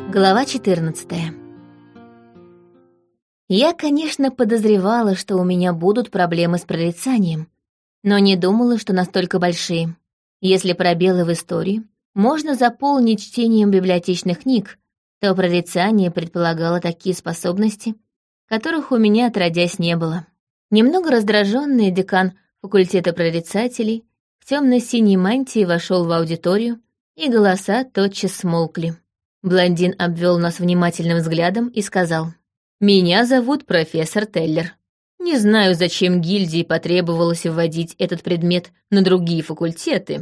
Глава 14. Я, конечно, подозревала, что у меня будут проблемы с прорицанием, но не думала, что настолько большие. Если пробелы в истории можно заполнить чтением библиотечных книг, то прорицание предполагало такие способности, которых у меня отродясь не было. Немного раздраженный декан факультета прорицателей в темно-синей мантии вошел в аудиторию, и голоса тотчас смолкли. Блондин обвел нас внимательным взглядом и сказал: «Меня зовут профессор Теллер. Не знаю, зачем гильдии потребовалось вводить этот предмет на другие факультеты.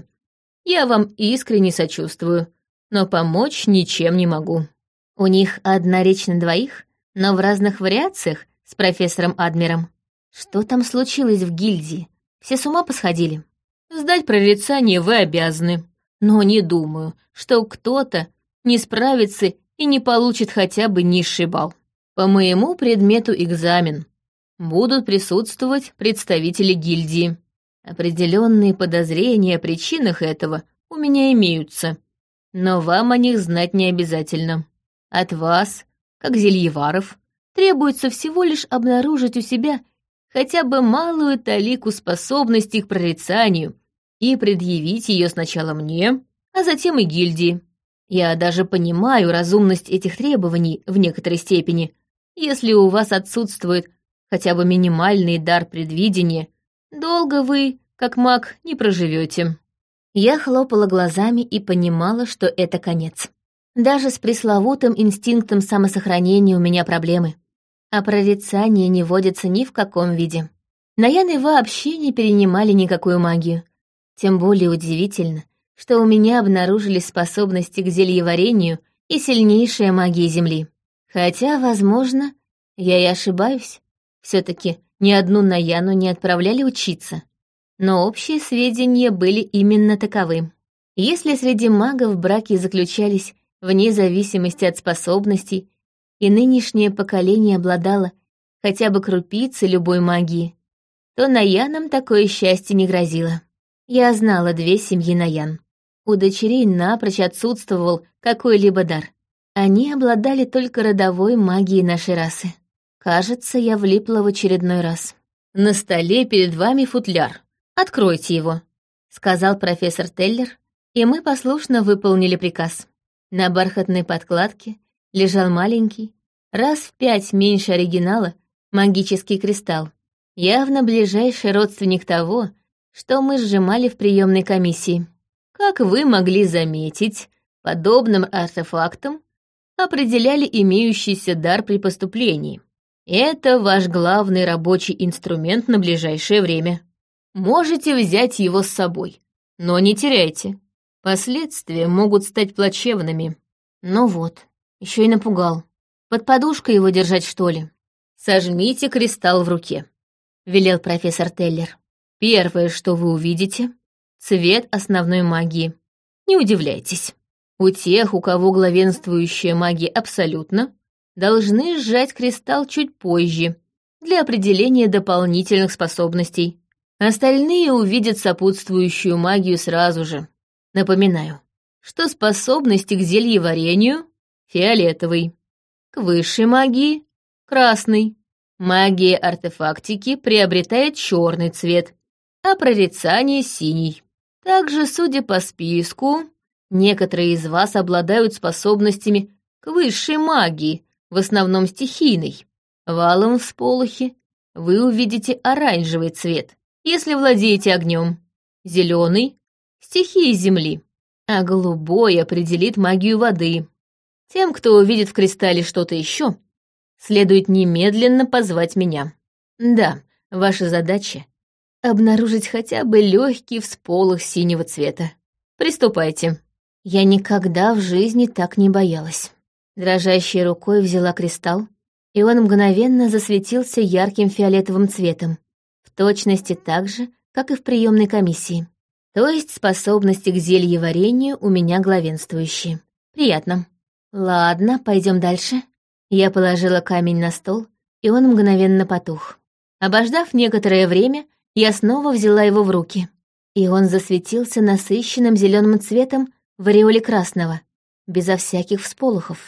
Я вам искренне сочувствую, но помочь ничем не могу». У них одна речь на двоих, но в разных вариациях с профессором Адмиром. Что там случилось в гильдии? Все с ума посходили? Сдать прорицание вы обязаны, но не думаю, что кто-то не справится и не получит хотя бы низший балл. По моему предмету экзамен. Будут присутствовать представители гильдии. Определенные подозрения о причинах этого у меня имеются, но вам о них знать не обязательно. От вас, как зельеваров, требуется всего лишь обнаружить у себя хотя бы малую талику способностей к прорицанию и предъявить ее сначала мне, а затем и гильдии. Я даже понимаю разумность этих требований в некоторой степени. Если у вас отсутствует хотя бы минимальный дар предвидения, долго вы, как маг, не проживете. Я хлопала глазами и понимала, что это конец. Даже с пресловутым инстинктом самосохранения у меня проблемы. А прорицание не водится ни в каком виде. Наяны вообще не перенимали никакую магию. Тем более удивительно, что у меня обнаружились способности к зельеварению и сильнейшая магия Земли. Хотя, возможно, я и ошибаюсь. Все-таки ни одну Наяну не отправляли учиться. Но общие сведения были именно таковы. Если среди магов браки заключались вне зависимости от способностей, и нынешнее поколение обладало хотя бы крупицей любой магии, то Наянам такое счастье не грозило. Я знала 2 семьи Наян. У дочерей напрочь отсутствовал какой-либо дар. Они обладали только родовой магией нашей расы. Кажется, я влипла в очередной раз. «На столе перед вами футляр. Откройте его», — сказал профессор Теллер, и мы послушно выполнили приказ. На бархатной подкладке лежал маленький, раз в 5 меньше оригинала, магический кристалл, явно ближайший родственник того, что мы сжимали в приемной комиссии. Как вы могли заметить, подобным артефактом определяли имеющийся дар при поступлении. Это ваш главный рабочий инструмент на ближайшее время. Можете взять его с собой, но не теряйте. Последствия могут стать плачевными. Ну вот, еще и напугал. Под подушкой его держать, что ли? Сожмите кристалл в руке, велел профессор Теллер. Первое, что вы увидите — цвет основной магии. Не удивляйтесь. У тех, у кого главенствующая магия абсолютно, должны сжать кристалл чуть позже для определения дополнительных способностей. Остальные увидят сопутствующую магию сразу же. Напоминаю, что способности к зельеварению — фиолетовый, к высшей магии — красный. Магия артефактики приобретает черный цвет, а прорицание — синий. Также, судя по списку, некоторые из вас обладают способностями к высшей магии, в основном стихийной. В алом всполохе вы увидите оранжевый цвет, если владеете огнем, зеленый — стихии земли, а голубой определит магию воды. Тем, кто увидит в кристалле что-то еще, следует немедленно позвать меня. Да, ваша задача — обнаружить хотя бы легкий всполох синего цвета. Приступайте. Я никогда в жизни так не боялась. Дрожащей рукой взяла кристалл, и он мгновенно засветился ярким фиолетовым цветом, в точности так же, как и в приемной комиссии. То есть способности к зельеварению у меня главенствующие. Приятно. Ладно, пойдем дальше. Я положила камень на стол, и он мгновенно потух. Обождав некоторое время, я снова взяла его в руки, и он засветился насыщенным зеленым цветом в ореоле красного, безо всяких всполохов.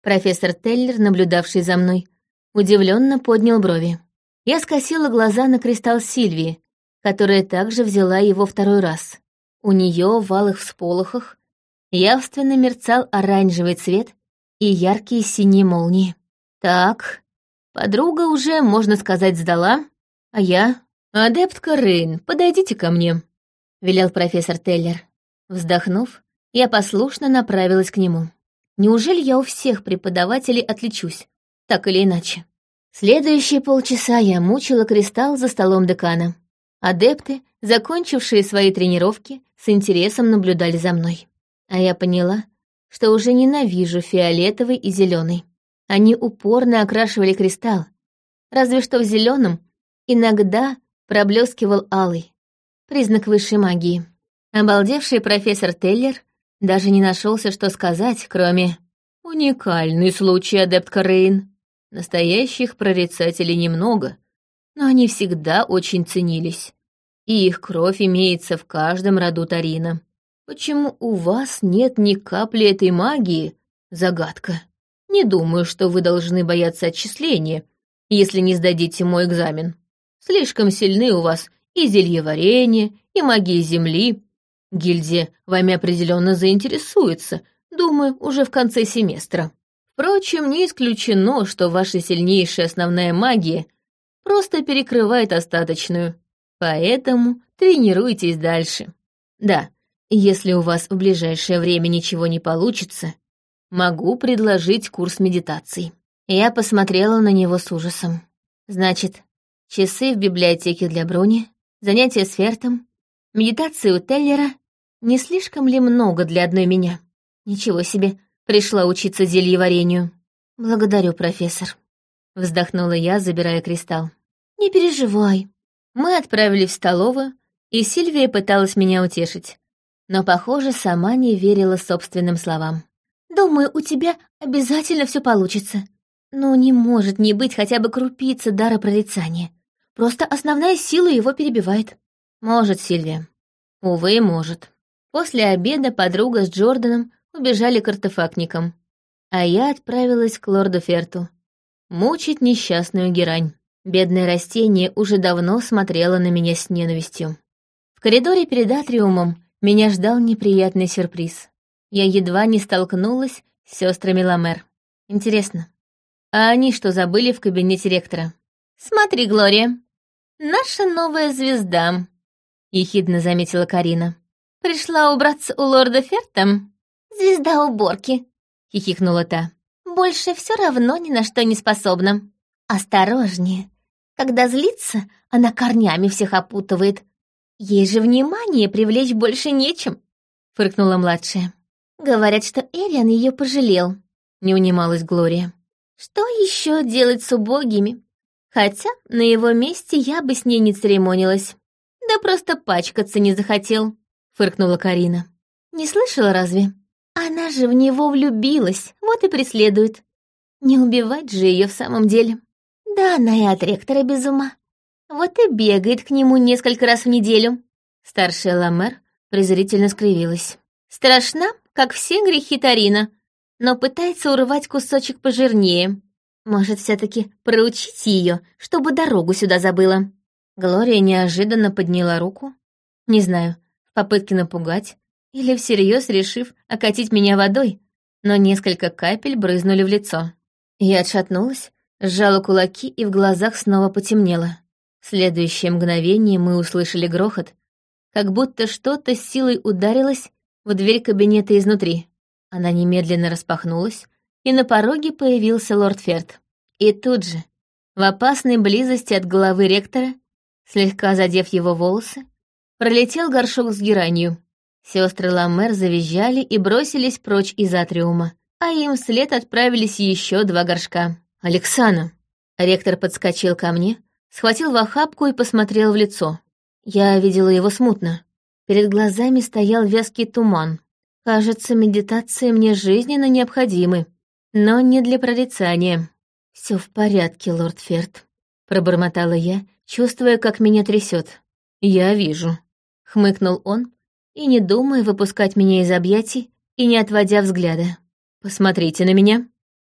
Профессор Теллер, наблюдавший за мной, удивленно поднял брови. Я скосила глаза на кристалл Сильвии, которая также взяла его второй раз. У нее в алых всполохах явственно мерцал оранжевый цвет и яркие синие молнии. Так, подруга уже, можно сказать, сдала, а я... «Адептка Рейн, подойдите ко мне», — велел профессор Теллер. Вздохнув, я послушно направилась к нему. Неужели я у всех преподавателей отличусь, так или иначе? Следующие полчаса я мучила кристалл за столом декана. Адепты, закончившие свои тренировки, с интересом наблюдали за мной. А я поняла, что уже ненавижу фиолетовый и зеленый. Они упорно окрашивали кристалл, разве что в зеленом иногда проблескивал алый, признак высшей магии. Обалдевший профессор Теллер даже не нашелся, что сказать, кроме «Уникальный случай, адептка Рейн. Настоящих прорицателей немного, но они всегда очень ценились, и их кровь имеется в каждом роду Тарина. Почему у вас нет ни капли этой магии? Загадка. Не думаю, что вы должны бояться отчисления, если не сдадите мой экзамен. Слишком сильны у вас и зельеварение, и магия земли. Гильдия вами определенно заинтересуется, думаю, уже в конце семестра. Впрочем, не исключено, что ваша сильнейшая основная магия просто перекрывает остаточную. Поэтому тренируйтесь дальше. Да, если у вас в ближайшее время ничего не получится, могу предложить курс медитаций». Я посмотрела на него с ужасом. Значит, часы в библиотеке для Бруни, занятия с Фертом, медитации у Теллера. Не слишком ли много для одной меня? Ничего себе, пришла учиться зельеварению. «Благодарю, профессор», — вздохнула я, забирая кристалл. «Не переживай». Мы отправились в столовую, и Сильвия пыталась меня утешить, но, похоже, сама не верила собственным словам. «Думаю, у тебя обязательно все получится. Но не может не быть хотя бы крупицы дара прорицания. Просто основная сила его перебивает». «Может, Сильвия. Увы, может». После обеда подруга с Джорданом убежали к артефактникам, а я отправилась к лорду Ферту мучить несчастную герань. Бедное растение уже давно смотрело на меня с ненавистью. В коридоре перед атриумом меня ждал неприятный сюрприз. Я едва не столкнулась с сестрами Ламер. Интересно, а они что забыли в кабинете ректора? «Смотри, Глория, наша новая звезда», — ехидно заметила Карина. «Пришла убраться у лорда Ферта?» «Звезда уборки», — хихикнула та. «Больше все равно ни на что не способна. Осторожнее. Когда злится, она корнями всех опутывает. Ей же внимание привлечь больше нечем», — фыркнула младшая. «Говорят, что Эриан ее пожалел», — не унималась Глория. «Что еще делать с убогими? Хотя на его месте я бы с ней не церемонилась. Да просто пачкаться не захотел», — фыркнула Карина. «Не слышала разве? Она же в него влюбилась, вот и преследует. Не убивать же ее в самом деле. Да она и от ректора без ума. Вот и бегает к нему несколько раз в неделю». Старшая Ламер презрительно скривилась. «Страшна, как все грехи Тарина, но пытается урвать кусочек пожирнее. Может, все-таки проучить ее, чтобы дорогу сюда забыла». Глория неожиданно подняла руку. Не знаю, в попытке напугать или всерьез решив окатить меня водой, но несколько капель брызнули в лицо. Я отшатнулась, сжала кулаки, и в глазах снова потемнело. В следующее мгновение мы услышали грохот, как будто что-то с силой ударилось в дверь кабинета изнутри. Она немедленно распахнулась, и на пороге появился лорд Ферт. И тут же, в опасной близости от головы ректора, слегка задев его волосы, пролетел горшок с геранью. Сестры Ламер завизжали и бросились прочь из атриума, а им вслед отправились еще 2 горшка. «Александра!» Ректор подскочил ко мне, схватил в охапку и посмотрел в лицо. Я видела его смутно. Перед глазами стоял вязкий туман. Кажется, медитации мне жизненно необходимы, но не для прорицания. «Все в порядке, лорд Ферт», — пробормотала я, чувствуя, как меня трясет. «Я вижу», — хмыкнул он, и не думая выпускать меня из объятий и не отводя взгляда. «Посмотрите на меня».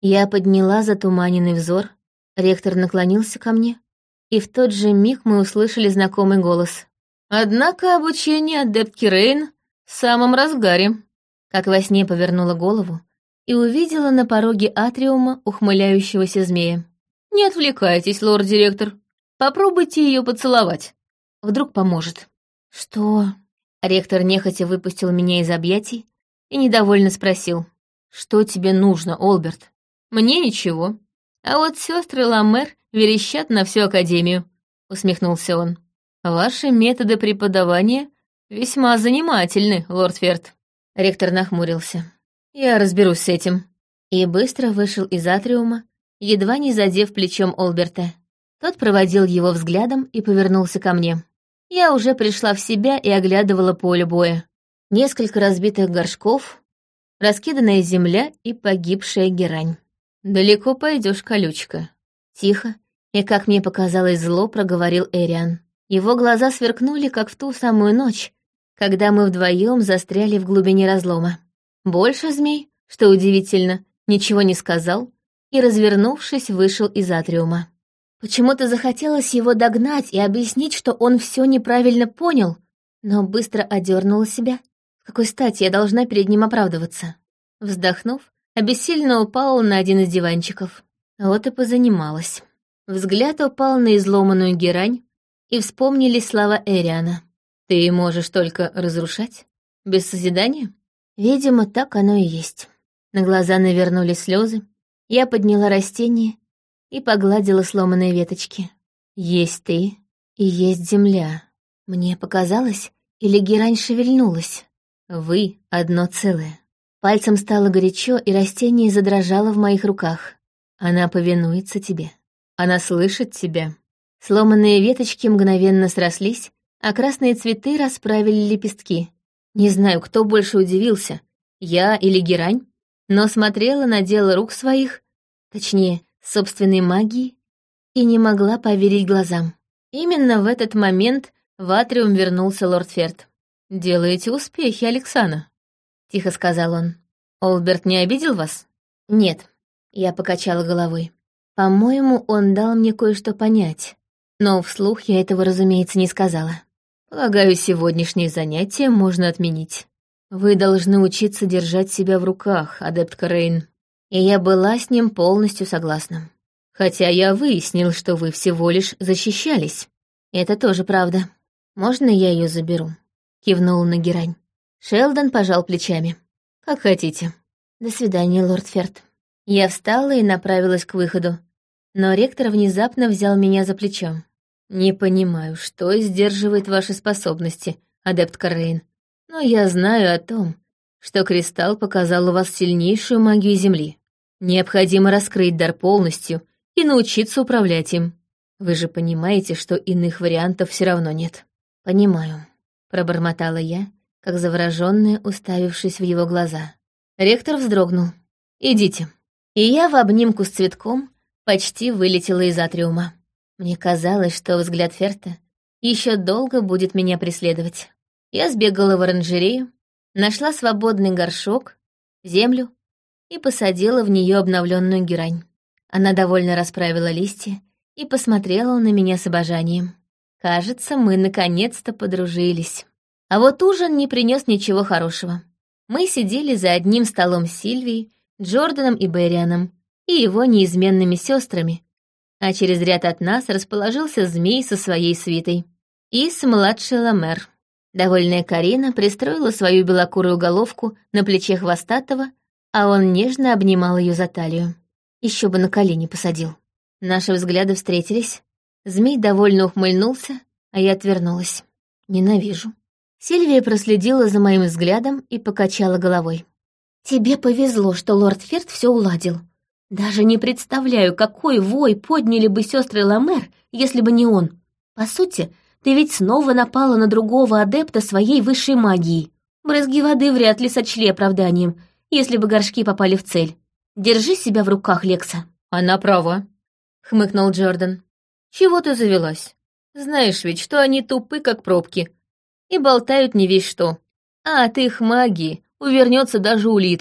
Я подняла затуманенный взор, ректор наклонился ко мне, и в тот же миг мы услышали знакомый голос. «Однако обучение адептки Рейн в самом разгаре». Как во сне повернула голову и увидела на пороге атриума ухмыляющегося змея. «Не отвлекайтесь, лорд-директор. Попробуйте ее поцеловать. Вдруг поможет». «Что?» Ректор нехотя выпустил меня из объятий и недовольно спросил. «Что тебе нужно, Олберт?» «Мне ничего. А вот сестры Ламер верещат на всю Академию», — усмехнулся он. «Ваши методы преподавания весьма занимательны, лорд Ферт». Ректор нахмурился. «Я разберусь с этим». И быстро вышел из атриума, едва не задев плечом Олберта. Тот проводил его взглядом и повернулся ко мне. Я уже пришла в себя и оглядывала поле боя. Несколько разбитых горшков, раскиданная земля и погибшая герань. «Далеко пойдешь, колючка». Тихо и, как мне показалось, зло проговорил Эриан. Его глаза сверкнули, как в ту самую ночь, когда мы вдвоем застряли в глубине разлома. Больше змей, что удивительно, ничего не сказал и, развернувшись, вышел из атриума. Почему-то захотелось его догнать и объяснить, что он все неправильно понял, но быстро одернула себя. С какой стати я должна перед ним оправдываться? Вздохнув, обессиленно упала на один из диванчиков. Вот и позанималась. Взгляд упал на изломанную герань, и вспомнились слова Эриана. «Ты можешь только разрушать? Без созидания?» Видимо, так оно и есть. На глаза навернулись слезы. Я подняла растение и погладила сломанные веточки. «Есть ты и есть земля». Мне показалось, или герань шевельнулась. Вы — одно целое. Пальцем стало горячо, и растение задрожало в моих руках. Она повинуется тебе. Она слышит тебя. Сломанные веточки мгновенно срослись, а красные цветы расправили лепестки. Не знаю, кто больше удивился, я или герань, но смотрела на дело рук своих, точнее, собственной магии, и не могла поверить глазам. Именно в этот момент в атриум вернулся лорд Ферт. «Делаете успехи, Александра», — тихо сказал он. «Олберт не обидел вас?» «Нет», — я покачала головой. «По-моему, он дал мне кое-что понять, но вслух я этого, разумеется, не сказала. Полагаю, сегодняшнее занятие можно отменить. Вы должны учиться держать себя в руках, адептка Рейн». И я была с ним полностью согласна. Хотя я выяснил, что вы всего лишь защищались. Это тоже правда. Можно я ее заберу?» Кивнул на герань. Шелдон пожал плечами. «Как хотите». «До свидания, лорд Ферт». Я встала и направилась к выходу, но ректор внезапно взял меня за плечо. «Не понимаю, что сдерживает ваши способности, адептка Рейн, но я знаю о том, что кристалл показал у вас сильнейшую магию Земли. Необходимо раскрыть дар полностью и научиться управлять им. Вы же понимаете, что иных вариантов все равно нет». «Понимаю», — пробормотала я, как заворожённая, уставившись в его глаза. Ректор вздрогнул. «Идите». И я в обнимку с цветком почти вылетела из атриума. Мне казалось, что взгляд Ферта еще долго будет меня преследовать. Я сбегала в оранжерею, нашла свободный горшок, землю и посадила в нее обновленную герань. Она довольно расправила листья и посмотрела на меня с обожанием. Кажется, мы наконец-то подружились. А вот ужин не принес ничего хорошего. Мы сидели за одним столом с Сильвией, Джорданом и Беррианом и его неизменными сестрами, а через ряд от нас расположился змей со своей свитой. И с младшей Ламер. Довольная Карина пристроила свою белокурую головку на плече хвостатого, а он нежно обнимал ее за талию. Еще бы на колени посадил. Наши взгляды встретились. Змей довольно ухмыльнулся, а я отвернулась. Ненавижу. Сильвия проследила за моим взглядом и покачала головой. «Тебе повезло, что лорд Ферт все уладил. Даже не представляю, какой вой подняли бы сестры Ламер, если бы не он. По сути, ты ведь снова напала на другого адепта своей высшей магией. Брызги воды вряд ли сочли оправданием, если бы горшки попали в цель. Держи себя в руках, Лекса». «Она права», — хмыкнул Джордан. «Чего ты завелась? Знаешь ведь, что они тупы, как пробки, и болтают не весь что. А от их магии увернется даже улитка.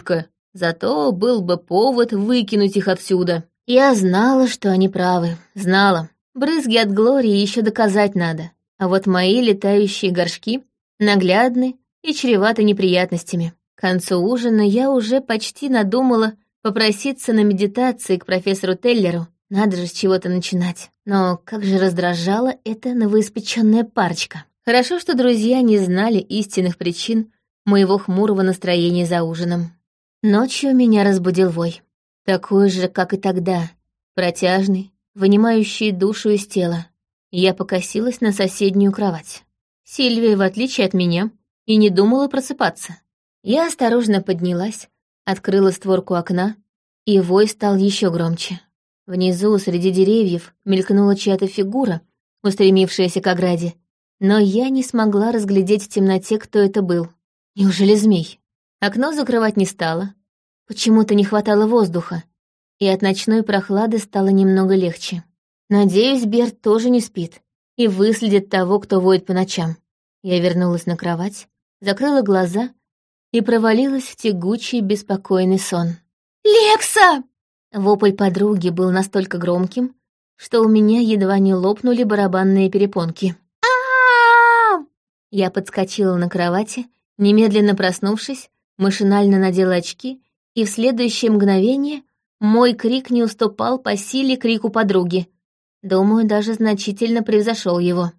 Зато был бы повод выкинуть их отсюда. Я знала, что они правы, знала. Брызги от Глории еще доказать надо. А вот мои летающие горшки наглядны и чреваты неприятностями. К концу ужина я уже почти надумала попроситься на медитации к профессору Теллеру. Надо же с чего-то начинать. Но как же раздражала эта новоиспеченная парочка. Хорошо, что друзья не знали истинных причин моего хмурого настроения за ужином. Ночью меня разбудил вой. Такой же, как и тогда. Протяжный, вынимающий душу из тела. Я покосилась на соседнюю кровать. Сильвия, в отличие от меня, и не думала просыпаться. Я осторожно поднялась, открыла створку окна, и вой стал еще громче. Внизу, среди деревьев, мелькнула чья-то фигура, устремившаяся к ограде, но я не смогла разглядеть в темноте, кто это был. Неужели змей? Окно закрывать не стала. Почему-то не хватало воздуха, и от ночной прохлады стало немного легче. Надеюсь, Берт тоже не спит и выследит того, кто воет по ночам. Я вернулась на кровать, закрыла глаза и провалилась в тягучий, беспокойный сон. «Лекса!» Вопль подруги был настолько громким, что у меня едва не лопнули барабанные перепонки. Я подскочила на кровати, немедленно проснувшись, машинально надела очки, и в следующее мгновение мой крик не уступал по силе крику подруги. Думаю, даже значительно превзошел его.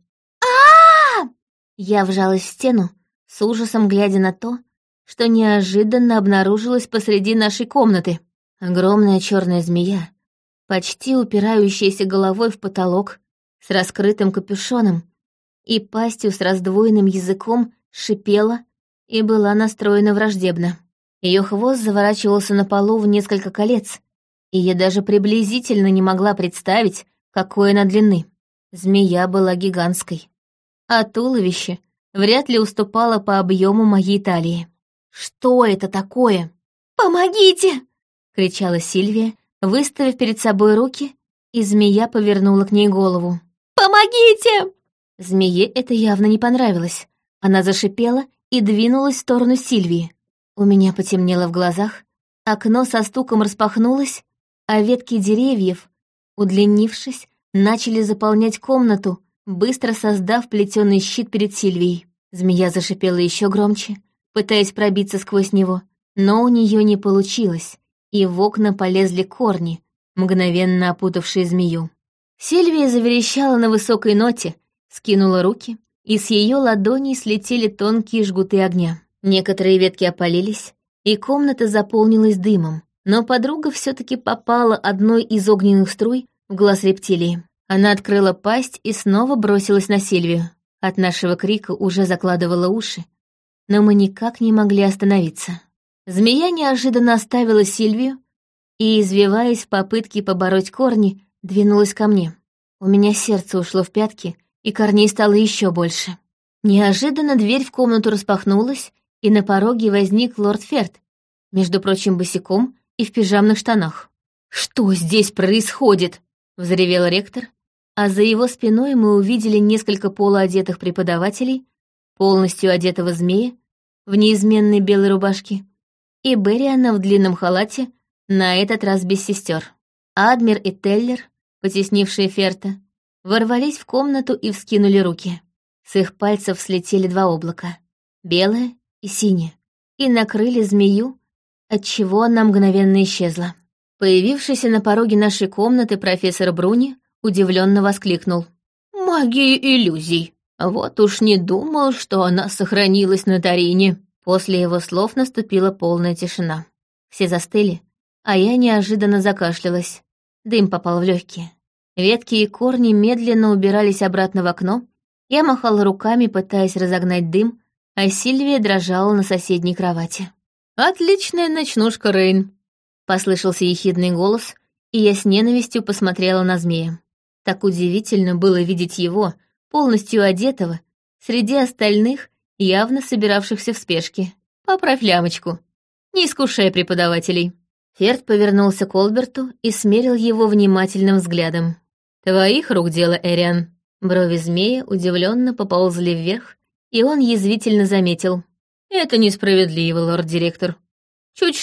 Я вжалась в стену, с ужасом глядя на то, что неожиданно обнаружилось посреди нашей комнаты. Огромная черная змея, почти упирающаяся головой в потолок, с раскрытым капюшоном и пастью с раздвоенным языком, шипела и была настроена враждебно. Ее хвост заворачивался на полу в несколько колец, и я даже приблизительно не могла представить, какой она длины. Змея была гигантской, а туловище вряд ли уступало по объему моей талии. «Что это такое?» «Помогите!» — кричала Сильвия, выставив перед собой руки, и змея повернула к ней голову. «Помогите!» Змее это явно не понравилось. Она зашипела и двинулась в сторону Сильвии. У меня потемнело в глазах, окно со стуком распахнулось, а ветки деревьев, удлинившись, начали заполнять комнату, быстро создав плетеный щит перед Сильвией. Змея зашипела еще громче, пытаясь пробиться сквозь него, но у нее не получилось, и в окна полезли корни, мгновенно опутавшие змею. Сильвия заверещала на высокой ноте, скинула руки, и с ее ладоней слетели тонкие жгуты огня. Некоторые ветки опалились, и комната заполнилась дымом, но подруга все-таки попала одной из огненных струй в глаз рептилии. Она открыла пасть и снова бросилась на Сильвию. От нашего крика уже закладывала уши, но мы никак не могли остановиться. Змея неожиданно оставила Сильвию и, извиваясь в попытке побороть корни, двинулась ко мне. У меня сердце ушло в пятки, и корней стало еще больше. Неожиданно дверь в комнату распахнулась, и на пороге возник лорд Ферд, между прочим, босиком и в пижамных штанах. «Что здесь происходит?» — взревел ректор, а за его спиной мы увидели несколько полуодетых преподавателей, полностью одетого змея, в неизменной белой рубашке, и Берриана в длинном халате, на этот раз без сестер. Адмир и Теллер, потеснившие Ферта, ворвались в комнату и вскинули руки. С их пальцев слетели два облака — белое и синее, и накрыли змею, отчего она мгновенно исчезла. Появившийся на пороге нашей комнаты профессор Бруни удивленно воскликнул. «Магия иллюзий! Вот уж не думал, что она сохранилась на Тарине». После его слов наступила полная тишина. Все застыли, а я неожиданно закашлялась. Дым попал в легкие. Ветки и корни медленно убирались обратно в окно. Я махала руками, пытаясь разогнать дым, а Сильвия дрожала на соседней кровати. «Отличная ночнушка, Рейн!» — послышался ехидный голос, и я с ненавистью посмотрела на змея. Так удивительно было видеть его, полностью одетого, среди остальных, явно собиравшихся в спешке. «Поправь лямочку. Не искушай преподавателей». Ферд повернулся к Олберту и смерил его внимательным взглядом. «Твоих рук дело, Эриан». Брови змея удивленно поползли вверх, и он язвительно заметил. «Это несправедливо, лорд-директор. Чуть что,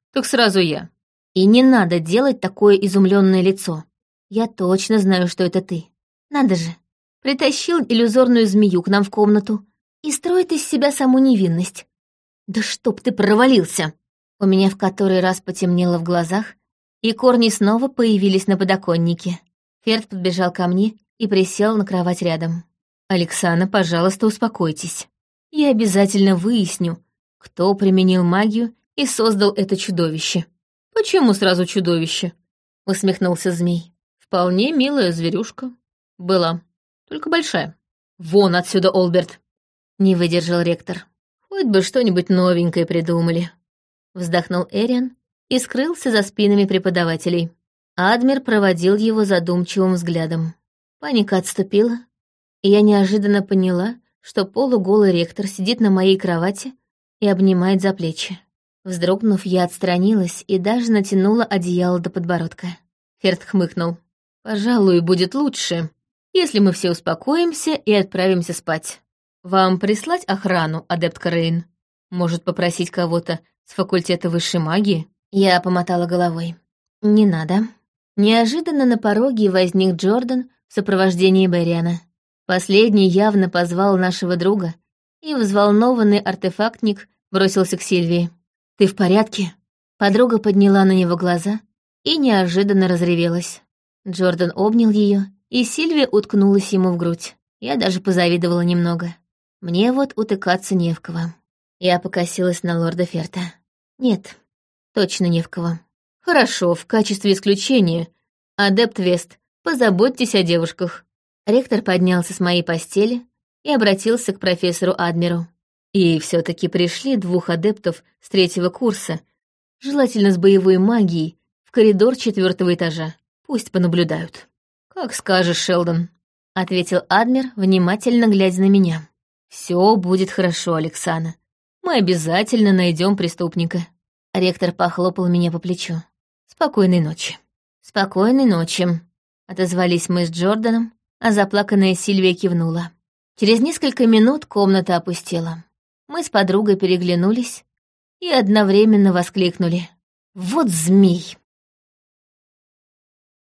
Так сразу я. И не надо делать такое изумленное лицо. Я точно знаю, что это ты. Надо же. Притащил иллюзорную змею к нам в комнату и строит из себя саму невинность. Да чтоб ты провалился! У меня в который раз потемнело в глазах, и корни снова появились на подоконнике. Ферд подбежал ко мне и присел на кровать рядом. «Александра, пожалуйста, успокойтесь. Я обязательно выясню, кто применил магию и создал это чудовище». «Почему сразу чудовище?» — усмехнулся змей. «Вполне милая зверюшка. Была. Только большая. Вон отсюда, Олберт!» Не выдержал ректор. «Хоть бы что-нибудь новенькое придумали». Вздохнул Эриан и скрылся за спинами преподавателей. Адмир проводил его задумчивым взглядом. Паника отступила, и я неожиданно поняла, что полуголый ректор сидит на моей кровати и обнимает за плечи. Вздрогнув, я отстранилась и даже натянула одеяло до подбородка. Ферд хмыкнул. «Пожалуй, будет лучше, если мы все успокоимся и отправимся спать. Вам прислать охрану, адепт Карейн? Может, попросить кого-то с факультета высшей магии?» Я помотала головой. «Не надо». Неожиданно на пороге возник Джордан в сопровождении Бериана. Последний явно позвал нашего друга, и взволнованный артефактник бросился к Сильвии. «Ты в порядке?» Подруга подняла на него глаза и неожиданно разревелась. Джордан обнял ее, и Сильвия уткнулась ему в грудь. Я даже позавидовала немного. Мне вот утыкаться не в кого. Я покосилась на лорда Ферта. Нет, точно не в кого. «Хорошо, в качестве исключения. Адепт Вест, позаботьтесь о девушках». Ректор поднялся с моей постели и обратился к профессору Адмиру. «И все-таки пришли 2 адептов с 3-го курса, желательно с боевой магией, в коридор 4-го этажа. Пусть понаблюдают». «Как скажешь, Шелдон», — ответил Адмир, внимательно глядя на меня. «Все будет хорошо, Александра. Мы обязательно найдем преступника». Ректор похлопал меня по плечу. «Спокойной ночи». «Спокойной ночи», — отозвались мы с Джорданом, а заплаканная Сильвия кивнула. Через несколько минут комната опустела. Мы с подругой переглянулись и одновременно воскликнули. «Вот змей!»